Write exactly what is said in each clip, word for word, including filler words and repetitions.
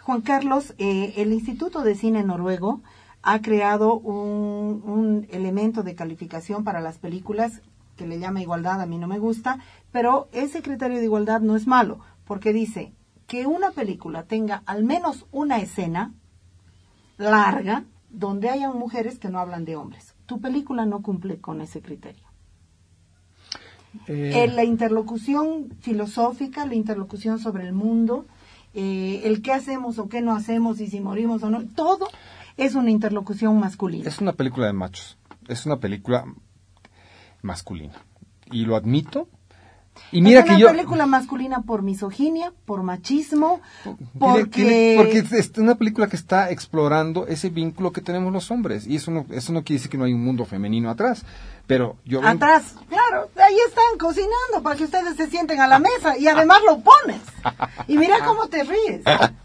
Juan Carlos, eh, el Instituto de Cine Noruego ha creado un, un elemento de calificación para las películas que le llama igualdad, a mí no me gusta, pero ese criterio de igualdad no es malo, porque dice que una película tenga al menos una escena larga donde hayan mujeres que no hablan de hombres. Tu película no cumple con ese criterio. Eh... En la interlocución filosófica, la interlocución sobre el mundo, eh, el qué hacemos o qué no hacemos y si morimos o no, todo es una interlocución masculina. Es una película de machos, es una película masculina. Y lo admito. Y mira es una que yo... película masculina por misoginia, por machismo, porque... Tiene, tiene, porque es una película que está explorando ese vínculo que tenemos los hombres. Y eso no, eso no quiere decir que no hay un mundo femenino atrás. Pero yo... Atrás, claro, ahí están cocinando para que ustedes se sienten a la mesa y además lo pones. Y mira cómo te ríes.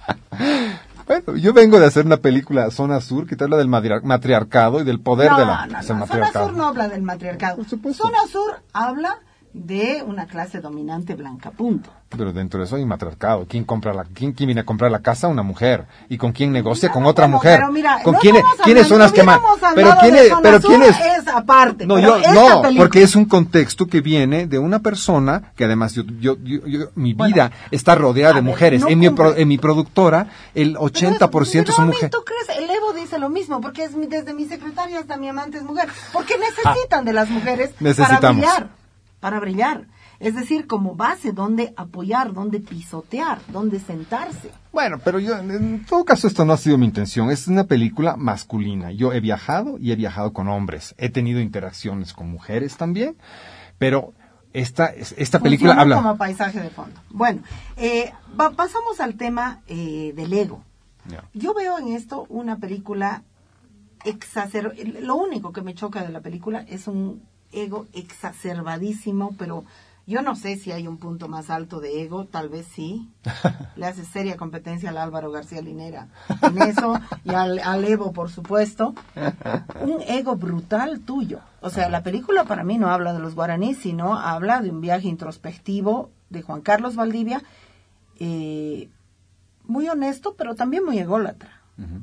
Bueno, yo vengo de hacer una película, Zona Sur, que te habla del matriarcado y del poder no, de la... No, no, Zona Matriarcado. Sur no habla del matriarcado. Por supuesto. Zona Sur habla de una clase dominante blanca, punto. Pero dentro de eso hay matriarcado. ¿Quién compra la, quién, quién viene a comprar la casa? Una mujer. ¿Y con quién negocia? No, con otra bueno, mujer. Pero mira, ¿Con no quiénes, quiénes son las que más? Pero quiénes, pero quiénes. Es aparte. No, yo, no, película... porque es un contexto que viene de una persona que además yo, yo, yo, yo mi vida bueno, está rodeada de mujeres. Ver, no en, mi pro, en mi productora el ochenta por ciento pero, son mujeres. ¿Tú crees? El Evo dice lo mismo, porque es desde mi secretaria hasta mi amante es mujer. Porque necesitan ah, de las mujeres para brillar, para brillar. Es decir, como base, donde apoyar, donde pisotear, donde sentarse. Bueno, pero yo, en todo caso, esto no ha sido mi intención. Es una película masculina. Yo he viajado y he viajado con hombres. He tenido interacciones con mujeres también, pero esta, esta película Funciona habla... como paisaje de fondo. Bueno, eh, va, pasamos al tema eh, del ego. Yeah. Yo veo en esto una película exacerbada. Lo único que me choca de la película es un ego exacerbadísimo, pero... Yo no sé si hay un punto más alto de ego, tal vez sí. Le hace seria competencia al Álvaro García Linera en eso, y al, al Evo, por supuesto. Un ego brutal tuyo. O sea, la película para mí no habla de los guaraníes, sino habla de un viaje introspectivo de Juan Carlos Valdivia, eh, muy honesto, pero también muy ególatra. Uh-huh.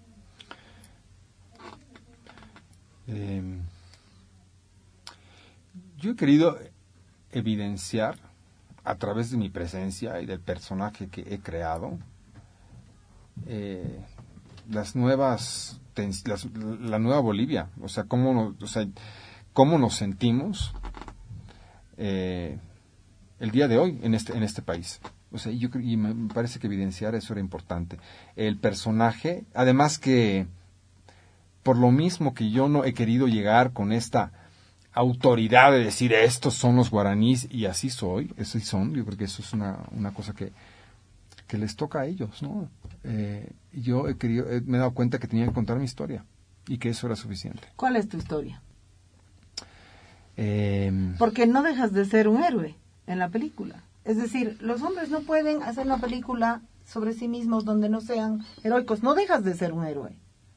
eh, yo he querido... evidenciar a través de mi presencia y del personaje que he creado eh, las nuevas las, la nueva Bolivia, o sea cómo nos, o sea, cómo nos sentimos eh, el día de hoy en este en este país. O sea, yo y me parece que evidenciar eso era importante. El personaje, además que por lo mismo que yo no he querido llegar con esta autoridad de decir estos son los guaraníes y así soy, así son, yo creo que eso es una, una cosa que, que les toca a ellos, ¿no? Eh, yo he querido, eh, me he dado cuenta que tenía que contar mi historia y que eso era suficiente. ¿Cuál es tu historia? Eh, Porque no dejas de ser un héroe en la película. Es decir, los hombres no pueden hacer una película sobre sí mismos donde no sean heroicos. No dejas de ser un héroe.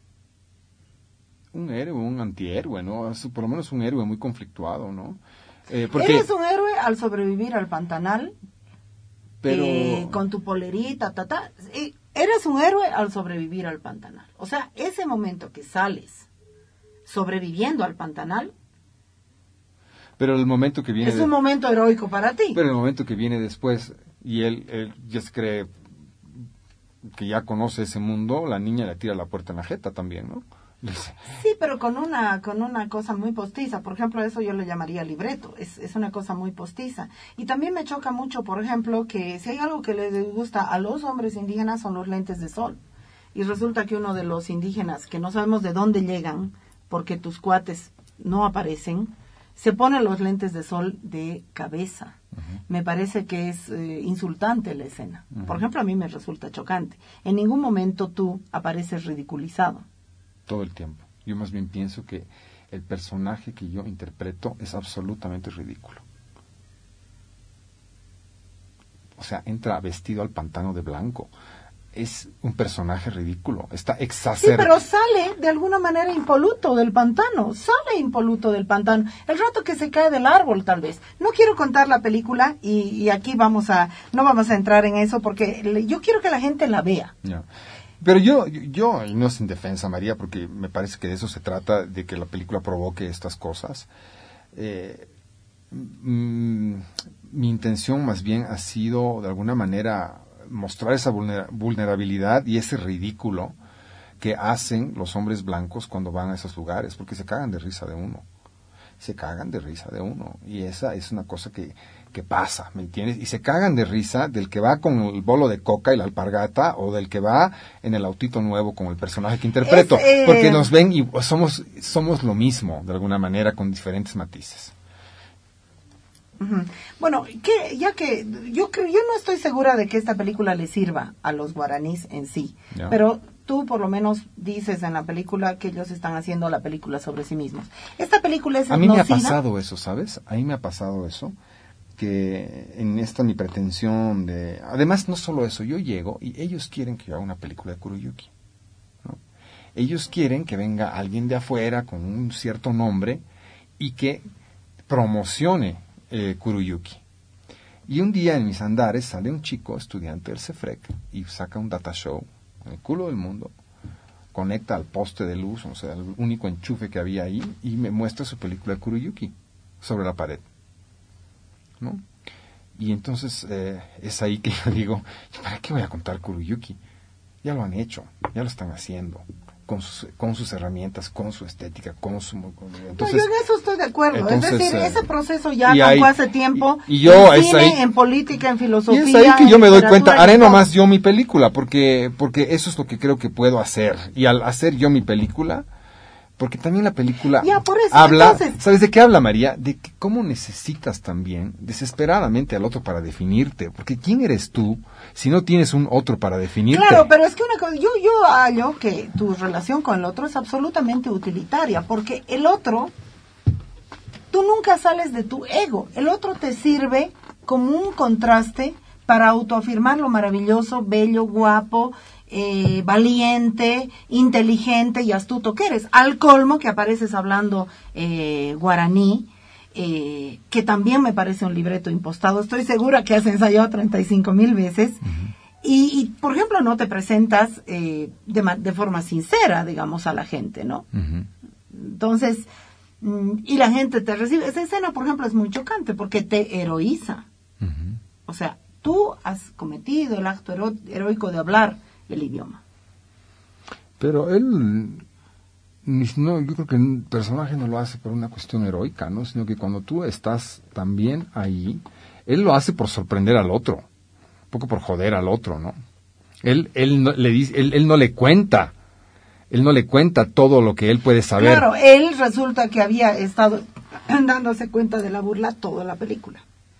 Un héroe, un antihéroe, ¿no? Por lo menos un héroe muy conflictuado, ¿no? Eh, porque... Eres un héroe al sobrevivir al Pantanal, pero... eh, con tu polerita, ta, ta. Eres un héroe al sobrevivir al Pantanal. O sea, ese momento que sales sobreviviendo al Pantanal... Pero el momento que viene... Es un de... momento heroico para ti. Pero el momento que viene después, y él, él ya se cree que ya conoce ese mundo, la niña le tira la puerta en la jeta también, ¿no? Sí, pero con una con una cosa muy postiza. Por ejemplo, eso yo le llamaría libreto. Es, es una cosa muy postiza. Y también me choca mucho, por ejemplo, que si hay algo que les gusta a los hombres indígenas son los lentes de sol. Y resulta que uno de los indígenas, que no sabemos de dónde llegan, porque tus cuates no aparecen, se pone los lentes de sol de cabeza. Uh-huh. Me parece que es eh, insultante la escena. Uh-huh. Por ejemplo, a mí me resulta chocante. En ningún momento tú apareces ridiculizado. Todo el tiempo. Yo más bien pienso que el personaje que yo interpreto es absolutamente ridículo. O sea, entra vestido al pantano de blanco. es un personaje ridículo, está exacerbado. Sí, pero sale de alguna manera impoluto del pantano, sale impoluto del pantano, el rato que se cae del árbol tal vez. No quiero contar la película y, y aquí vamos a, no vamos a entrar en eso porque le, yo quiero que la gente la vea. Yeah. Pero yo, yo, y no es en defensa, María, porque me parece que de eso se trata, de que la película provoque estas cosas. Eh, mm, mi intención más bien ha sido, de alguna manera, mostrar esa vulnera- vulnerabilidad y ese ridículo que hacen los hombres blancos cuando van a esos lugares, porque se cagan de risa de uno. Se cagan de risa de uno. Y esa es una cosa que, que pasa, ¿me entiendes? Y se cagan de risa del que va con el bolo de coca y la alpargata o del que va en el autito nuevo con el personaje que interpreto. Es, eh... Porque nos ven y somos, somos lo mismo, de alguna manera, con diferentes matices. Uh-huh. Bueno, que ya que yo creo, yo no estoy segura de que esta película le sirva a los guaraníes en sí, yeah. Pero tú por lo menos dices en la película que ellos están haciendo la película sobre sí mismos. Esta película es a mí me ha pasado eso, ¿sabes? A mí me ha pasado eso, que en esta mi pretensión de, además no solo eso, yo llego y ellos quieren que yo haga una película de Kuroyuki, ¿no? Ellos quieren que venga alguien de afuera con un cierto nombre y que promocione Eh, Kuroyuki. Y un día en mis andares sale un chico estudiante del CEFREC y saca un data show en el culo del mundo, conecta al poste de luz, o sea, el único enchufe que había ahí, y me muestra su película de Kuroyuki sobre la pared, ¿no? Y entonces eh, es ahí que yo digo, ¿para qué voy a contar Kuroyuki? Ya lo han hecho, ya lo están haciendo. Con sus, con sus herramientas, con su estética, con su... Entonces, no, yo en eso estoy de acuerdo. Entonces, es decir, eh, ese proceso ya arrancó hace tiempo. Y, y yo, en es cine, ahí, en política, en filosofía. Y es ahí que yo me doy cuenta, haré nomás yo mi película, porque, porque eso es lo que creo que puedo hacer. Y al hacer yo mi película, porque también la película ya, por eso, habla, entonces, ¿sabes de qué habla, María? De que cómo necesitas también desesperadamente al otro para definirte, porque ¿quién eres tú si no tienes un otro para definirte? Claro, pero es que una cosa, yo, yo hallo que tu relación con el otro es absolutamente utilitaria, porque el otro, tú nunca sales de tu ego, el otro te sirve como un contraste para autoafirmar lo maravilloso, bello, guapo, Eh, valiente, inteligente y astuto que eres, al colmo que apareces hablando eh, guaraní, eh, que también me parece un libreto impostado, estoy segura que has ensayado treinta y cinco mil veces, uh-huh. y, y por ejemplo no te presentas eh, de, de forma sincera, digamos, a la gente, ¿no? Uh-huh. Entonces, mm, y la gente te recibe, esa escena por ejemplo es muy chocante porque te heroiza, uh-huh. O sea, tú has cometido el acto hero- heroico de hablar el idioma. Pero él, no, yo creo que el personaje no lo hace por una cuestión heroica, ¿no? Sino que cuando tú estás también ahí, él lo hace por sorprender al otro, un poco por joder al otro, ¿no? Él, él no le dice, él, él no le cuenta, él no le cuenta todo lo que él puede saber. Claro, él resulta que había estado dándose cuenta de la burla toda la película.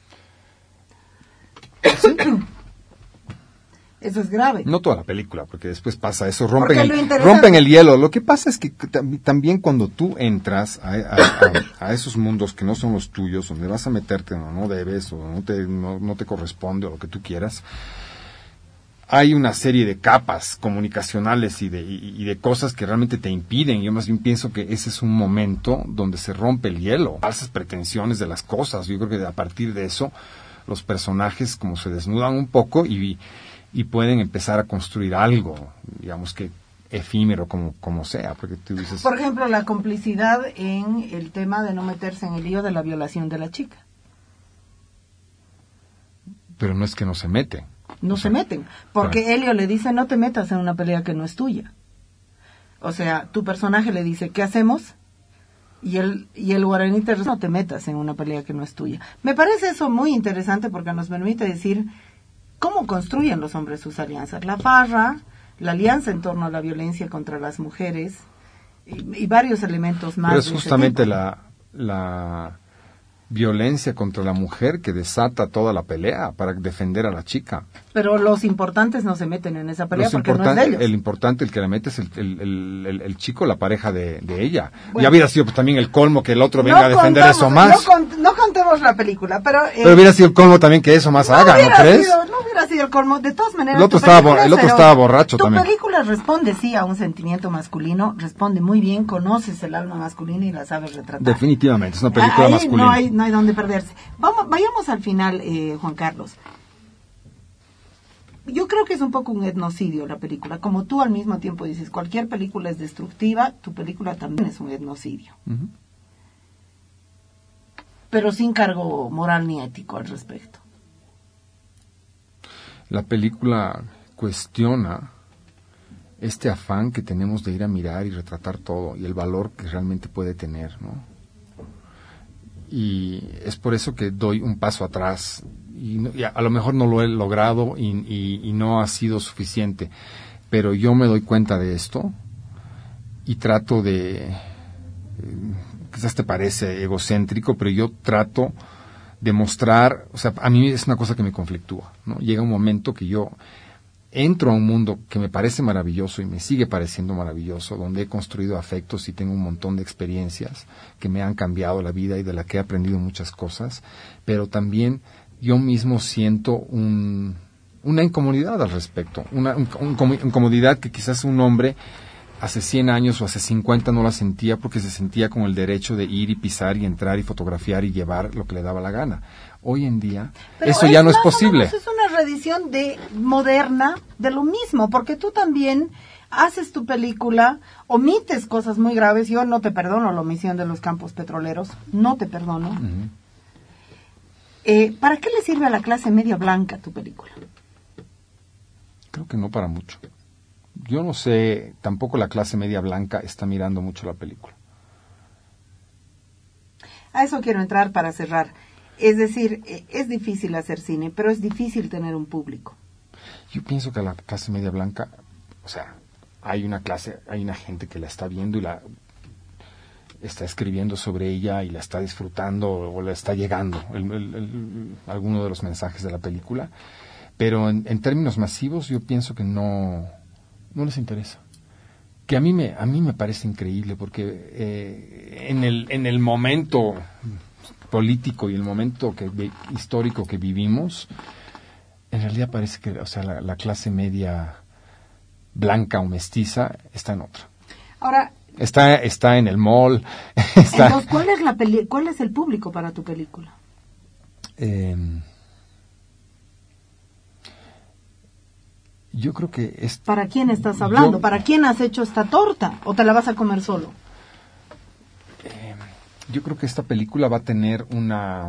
¿Sí? Eso es grave. No toda la película, porque después pasa eso, rompen, el, rompen el hielo. Lo que pasa es que t- también cuando tú entras a, a, a, a esos mundos que no son los tuyos, donde vas a meterte o no debes, o no te, no, no te corresponde, o lo que tú quieras, hay una serie de capas comunicacionales y de, y, y de cosas que realmente te impiden. Yo más bien pienso que ese es un momento donde se rompe el hielo. Falsas pretensiones de las cosas. Yo creo que a partir de eso, los personajes como se desnudan un poco y... y pueden empezar a construir algo, digamos que efímero como, como sea, porque tú dices... Por ejemplo, la complicidad en el tema de no meterse en el lío de la violación de la chica. Pero no es que no se mete. No o se sea, meten, porque claro. Helio le dice, no te metas en una pelea que no es tuya. O sea, tu personaje le dice, ¿qué hacemos? Y el, y el guaraní te responde, no te metas en una pelea que no es tuya. Me parece eso muy interesante porque nos permite decir... ¿Cómo construyen los hombres sus alianzas? La farra, la alianza en torno a la violencia contra las mujeres y, y varios elementos más. Pero es justamente la, la violencia contra la mujer que desata toda la pelea para defender a la chica. Pero los importantes no se meten en esa pelea porque no es de ellos. El importante, el que le mete es el, el, el, el chico, la pareja de, de ella. Bueno, ya hubiera sido pues, también el colmo que el otro venga no a defender contamos, eso más. No, con, no contemos la película, pero... Eh, pero hubiera sido el colmo también que eso más no haga, ¿no crees? Sido, no hubiera hubiera sido el colmo. De todas maneras, el otro, estaba, el otro estaba borracho tu también. Tu película responde, sí, a un sentimiento masculino, responde muy bien, conoces el alma masculina y la sabes retratar. Definitivamente, es una película Ahí masculina. No hay, no hay donde perderse. Vamos, vayamos al final, eh, Juan Carlos. Yo creo que es un poco un etnocidio la película. Como tú al mismo tiempo dices, cualquier película es destructiva, tu película también es un etnocidio. Uh-huh. Pero sin cargo moral ni ético al respecto. La película cuestiona este afán que tenemos de ir a mirar y retratar todo y el valor que realmente puede tener, ¿no? Y es por eso que doy un paso atrás y, no, y a, a lo mejor no lo he logrado y, y, y no ha sido suficiente, pero yo me doy cuenta de esto y trato de, eh, quizás te parece egocéntrico, pero yo trato demostrar, o sea, a mí es una cosa que me conflictúa, ¿no? Llega un momento que yo entro a un mundo que me parece maravilloso y me sigue pareciendo maravilloso, donde he construido afectos y tengo un montón de experiencias que me han cambiado la vida y de la que he aprendido muchas cosas, pero también yo mismo siento un, una incomodidad al respecto, una un, un, incomodidad que quizás un hombre hace cien años o hace cincuenta no la sentía porque se sentía con el derecho de ir y pisar y entrar y fotografiar y llevar lo que le daba la gana. Hoy en día Pero eso ya no es posible. Es una reedición de moderna de lo mismo, porque tú también haces tu película, omites cosas muy graves. Yo no te perdono la omisión de los campos petroleros, no te perdono. Uh-huh. Eh, ¿Para qué le sirve a la clase media blanca tu película? Creo que no para mucho. Yo no sé, tampoco la clase media blanca está mirando mucho la película. A eso quiero entrar para cerrar. Es decir, es difícil hacer cine, pero es difícil tener un público. Yo pienso que la clase media blanca, o sea, hay una clase, hay una gente que la está viendo y la está escribiendo sobre ella y la está disfrutando o la está llegando el, el, el, alguno de los mensajes de la película. Pero en, en términos masivos yo pienso que no... no les interesa. Que a mí me a mí me parece increíble porque eh, en el en el momento político y el momento que histórico que vivimos, en realidad parece que, o sea, la, la clase media blanca o mestiza está en otra. Ahora está está en el mall. Está... Entonces, ¿cuál es la peli- cuál es el público para tu película? Eh, Yo creo que es... ¿Para quién estás hablando? Yo, ¿Para quién has hecho esta torta? ¿O te la vas a comer solo? Eh, yo creo que esta película va a tener una...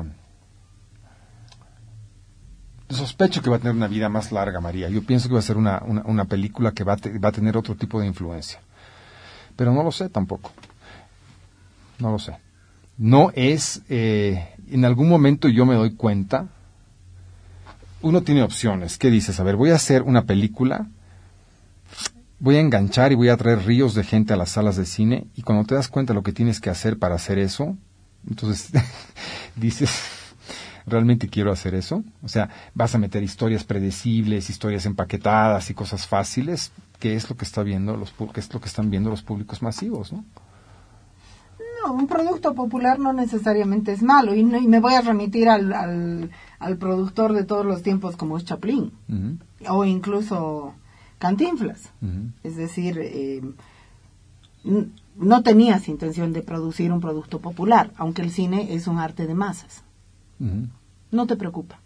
Sospecho que va a tener una vida más larga, María. Yo pienso que va a ser una, una, una película que va a, te, va a tener otro tipo de influencia. Pero no lo sé tampoco. No lo sé. No es... Eh, en algún momento yo me doy cuenta... Uno tiene opciones. ¿Qué dices? A ver, voy a hacer una película, voy a enganchar y voy a traer ríos de gente a las salas de cine, y cuando te das cuenta de lo que tienes que hacer para hacer eso, entonces dices, ¿realmente quiero hacer eso? O sea, vas a meter historias predecibles, historias empaquetadas y cosas fáciles, que es lo que está viendo los que es lo que están viendo los públicos masivos, ¿no? No, un producto popular no necesariamente es malo, y, no, y me voy a remitir al, al, al productor de todos los tiempos como es Chaplin, uh-huh. o incluso Cantinflas. Uh-huh. Es decir, eh, n- no tenías intención de producir un producto popular, aunque el cine es un arte de masas. Uh-huh. ¿No te preocupa?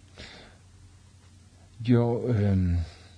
Yo, eh,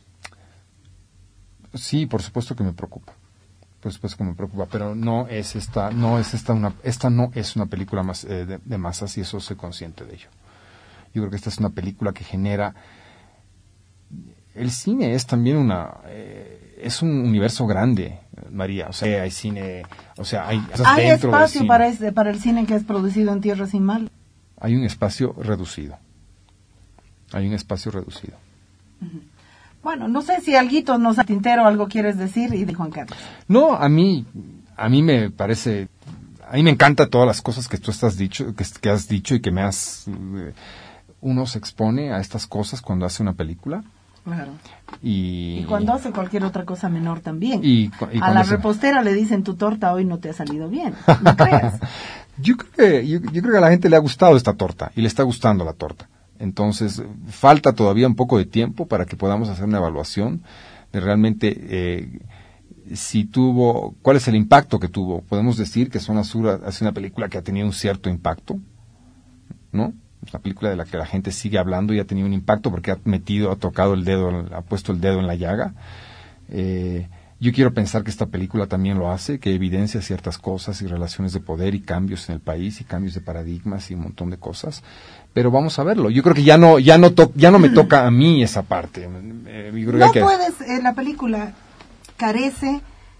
sí, por supuesto que me preocupa. Pues pues que me preocupa, pero no es esta no es esta una esta no es una película más eh, de, de masas, y eso soy consciente de ello. Yo creo que esta es una película que genera... El cine es también una eh, es un universo grande, María. O sea, hay cine, o sea, hay hay espacio para este, para el cine que es producido en tierra sin mal. Hay un espacio reducido. Hay un espacio reducido. Uh-huh. Bueno, no sé si alguito nos ha tintero algo quieres decir, y de Juan Carlos. No, a mí, a mí me parece, a mí me encantan todas las cosas que tú estás dicho, que, que has dicho y que me has, eh, uno se expone a estas cosas cuando hace una película. Claro. Y, y cuando hace cualquier otra cosa menor también. Y, y a la se... repostera le dicen, tu torta hoy no te ha salido bien, ¿no creas? yo creo que, yo, yo creo que a la gente le ha gustado esta torta y le está gustando la torta. Entonces, falta todavía un poco de tiempo para que podamos hacer una evaluación de realmente eh, si tuvo, cuál es el impacto que tuvo. Podemos decir que Zona Sur es una película que ha tenido un cierto impacto, ¿no? Es una película de la que la gente sigue hablando y ha tenido un impacto porque ha metido, ha tocado el dedo, ha puesto el dedo en la llaga. Eh, yo quiero pensar que esta película también lo hace, que evidencia ciertas cosas y relaciones de poder y cambios en el país y cambios de paradigmas y un montón de cosas. Pero vamos a verlo. Yo creo que ya no, ya no, to- ya no me toca a mí esa parte. Eh, yo creo no que hay que... puedes, eh, la película carece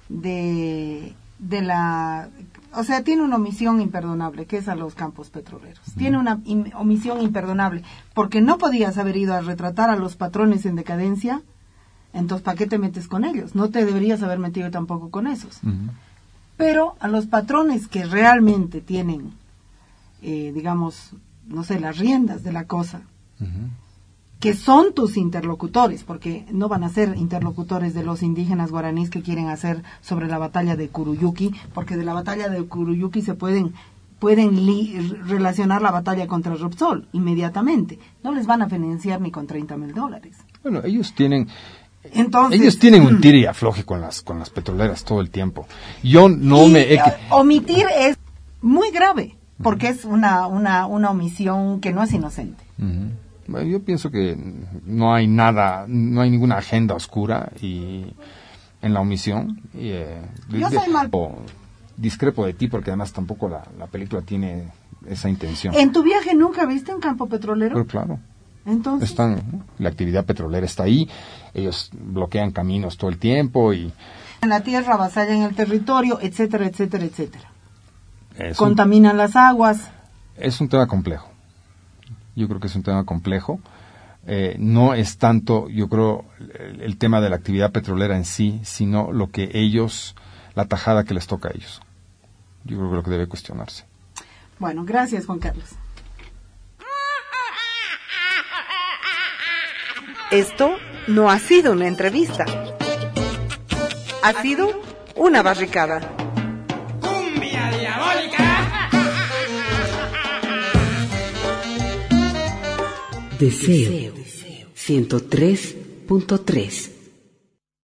de, de la, o sea, tiene una omisión imperdonable, que es a los campos petroleros. Mm. Tiene una im- omisión imperdonable, porque no podías haber ido a retratar a los patrones en decadencia. Entonces, ¿para qué te metes con ellos? No te deberías haber metido tampoco con esos. Uh-huh. Pero a los patrones que realmente tienen, eh, digamos, no sé, las riendas de la cosa, uh-huh. que son tus interlocutores, porque no van a ser interlocutores de los indígenas guaraníes que quieren hacer sobre la batalla de Curuyuqui, porque de la batalla de Curuyuqui se pueden pueden li- relacionar la batalla contra Repsol inmediatamente. No les van a financiar ni con treinta mil dólares. Bueno, ellos tienen... Entonces, ellos tienen un tire y afloje con las con las petroleras todo el tiempo. Yo no y, me he... omitir es muy grave porque uh-huh. es una una una omisión que no es inocente. Uh-huh. Bueno, yo pienso que no hay nada, no hay ninguna agenda oscura y en la omisión. Y, eh, yo de, soy mal. O, discrepo de ti porque además tampoco la, la película tiene esa intención. ¿En tu viaje nunca viste un campo petrolero? Pero claro. Entonces, están, la actividad petrolera está ahí, ellos bloquean caminos todo el tiempo y en la tierra avasallan el territorio, etcétera, etcétera, etcétera. Es contaminan un, las aguas. Es un tema complejo. Yo creo que es un tema complejo. Eh, no es tanto, yo creo, el, el tema de la actividad petrolera en sí, sino lo que ellos, la tajada que les toca a ellos. Yo creo que lo que debe cuestionarse. Bueno, gracias, Juan Carlos. Esto no ha sido una entrevista. Ha sido una barricada. ¡Cumbia diabólica! Deseo ciento tres punto tres